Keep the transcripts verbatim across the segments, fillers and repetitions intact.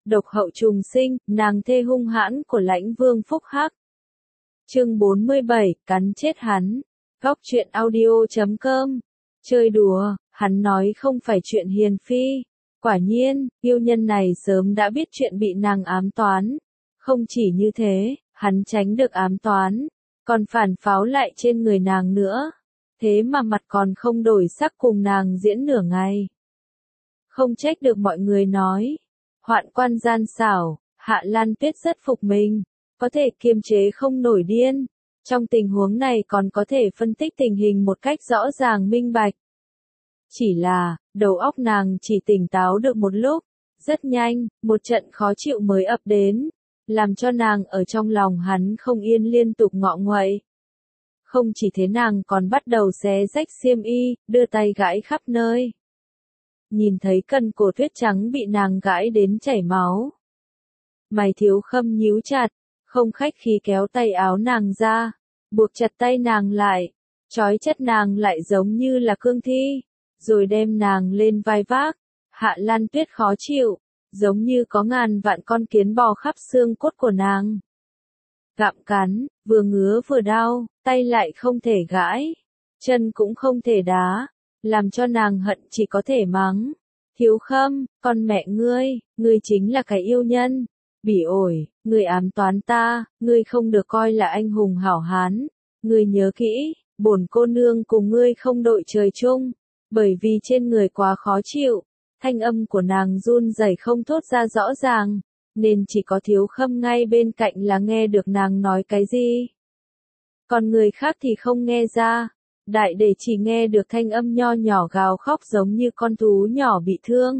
độc hậu trùng sinh, nàng thê hung hãn của Lãnh Vương Phúc Hắc. Chương bốn mươi bảy, cắn chết hắn. Góc truyện audio chấm com. Chơi đùa, hắn nói không phải chuyện hiền phi. Quả nhiên, yêu nhân này sớm đã biết chuyện bị nàng ám toán. Không chỉ như thế, hắn tránh được ám toán, còn phản pháo lại trên người nàng nữa. Thế mà mặt còn không đổi sắc cùng nàng diễn nửa ngày. Không trách được mọi người nói. Hoạn quan gian xảo, Hạ Lan Tuyết rất phục mình, có thể kiềm chế không nổi điên. Trong tình huống này còn có thể phân tích tình hình một cách rõ ràng minh bạch. Chỉ là, đầu óc nàng chỉ tỉnh táo được một lúc, rất nhanh, một trận khó chịu mới ập đến, làm cho nàng ở trong lòng hắn không yên liên tục ngọ nguậy. Không chỉ thế, nàng còn bắt đầu xé rách xiêm y, đưa tay gãi khắp nơi. Nhìn thấy cần cổ tuyết trắng bị nàng gãi đến chảy máu. Mày Thiếu Khâm nhíu chặt, không khách khí kéo tay áo nàng ra, buộc chặt tay nàng lại, trói chặt nàng lại giống như là cương thi, rồi đem nàng lên vai vác. Hạ Lan Tuyết khó chịu, giống như có ngàn vạn con kiến bò khắp xương cốt của nàng. Gặm cắn, vừa ngứa vừa đau, tay lại không thể gãi, chân cũng không thể đá, làm cho nàng hận chỉ có thể mắng. Thiếu Khâm, con mẹ ngươi, ngươi chính là cái yêu nhân. Bỉ ổi, ngươi ám toán ta, ngươi không được coi là anh hùng hảo hán. Ngươi nhớ kỹ, bổn cô nương cùng ngươi không đội trời chung, bởi vì trên người quá khó chịu. Thanh âm của nàng run rẩy không thốt ra rõ ràng, nên chỉ có Thiếu Khâm ngay bên cạnh là nghe được nàng nói cái gì. Còn người khác thì không nghe ra, đại để chỉ nghe được thanh âm nho nhỏ gào khóc giống như con thú nhỏ bị thương.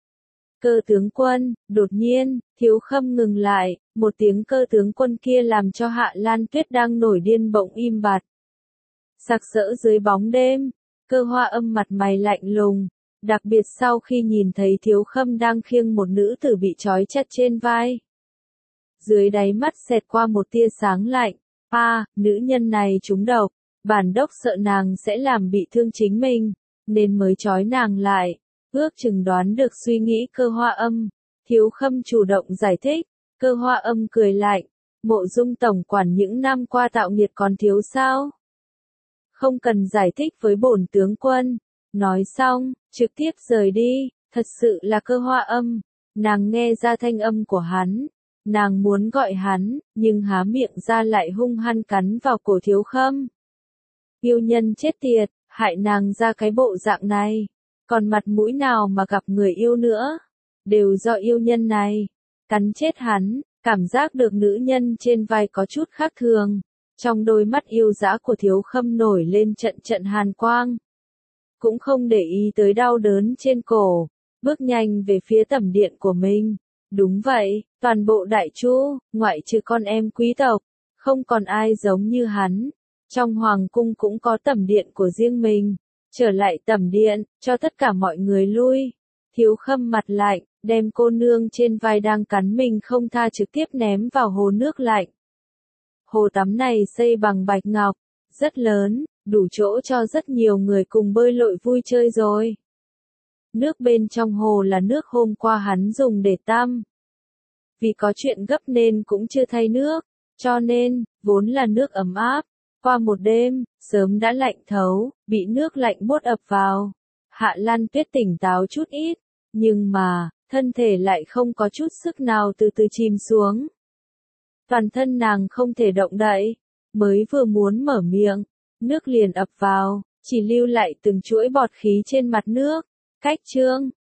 Cơ tướng quân, đột nhiên, Thiếu Khâm ngừng lại, một tiếng cơ tướng quân kia làm cho Hạ Lan Tuyết đang nổi điên bỗng im bặt. Sặc sỡ dưới bóng đêm, Cơ Hoa Âm mặt mày lạnh lùng, đặc biệt sau khi nhìn thấy Thiếu Khâm đang khiêng một nữ tử bị trói chặt trên vai. Dưới đáy mắt xẹt qua một tia sáng lạnh, a, à, nữ nhân này trúng độc, bản đốc sợ nàng sẽ làm bị thương chính mình, nên mới trói nàng lại. Ước chừng đoán được suy nghĩ Cơ Hoa Âm, Thiếu Khâm chủ động giải thích. Cơ Hoa Âm cười lạnh, Mộ Dung tổng quản những năm qua tạo nghiệt còn thiếu sao? Không cần giải thích với bổn tướng quân. Nói xong, trực tiếp rời đi. Thật sự là Cơ Hoa Âm, nàng nghe ra thanh âm của hắn, nàng muốn gọi hắn, nhưng há miệng ra lại hung hăng cắn vào cổ Thiếu Khâm. Yêu nhân chết tiệt, hại nàng ra cái bộ dạng này, còn mặt mũi nào mà gặp người yêu nữa, đều do yêu nhân này. Cắn chết hắn, cảm giác được nữ nhân trên vai có chút khác thường, trong đôi mắt yêu dã của Thiếu Khâm nổi lên trận trận hàn quang. Cũng không để ý tới đau đớn trên cổ, bước nhanh về phía tẩm điện của mình. Đúng vậy, toàn bộ Đại Chu, ngoại trừ con em quý tộc, không còn ai giống như hắn. Trong hoàng cung cũng có tẩm điện của riêng mình. Trở lại tẩm điện, cho tất cả mọi người lui. Thiếu Khâm mặt lạnh, đem cô nương trên vai đang cắn mình không tha trực tiếp ném vào hồ nước lạnh. Hồ tắm này xây bằng bạch ngọc, rất lớn, đủ chỗ cho rất nhiều người cùng bơi lội vui chơi rồi. Nước bên trong hồ là nước hôm qua hắn dùng để tắm. Vì có chuyện gấp nên cũng chưa thay nước, cho nên, vốn là nước ấm áp. Qua một đêm, sớm đã lạnh thấu, bị nước lạnh buốt ập vào. Hạ Lan Tuyết tỉnh táo chút ít, nhưng mà, thân thể lại không có chút sức nào từ từ chìm xuống. Toàn thân nàng không thể động đậy, mới vừa muốn mở miệng, nước liền ập vào, chỉ lưu lại từng chuỗi bọt khí trên mặt nước. Cách chương,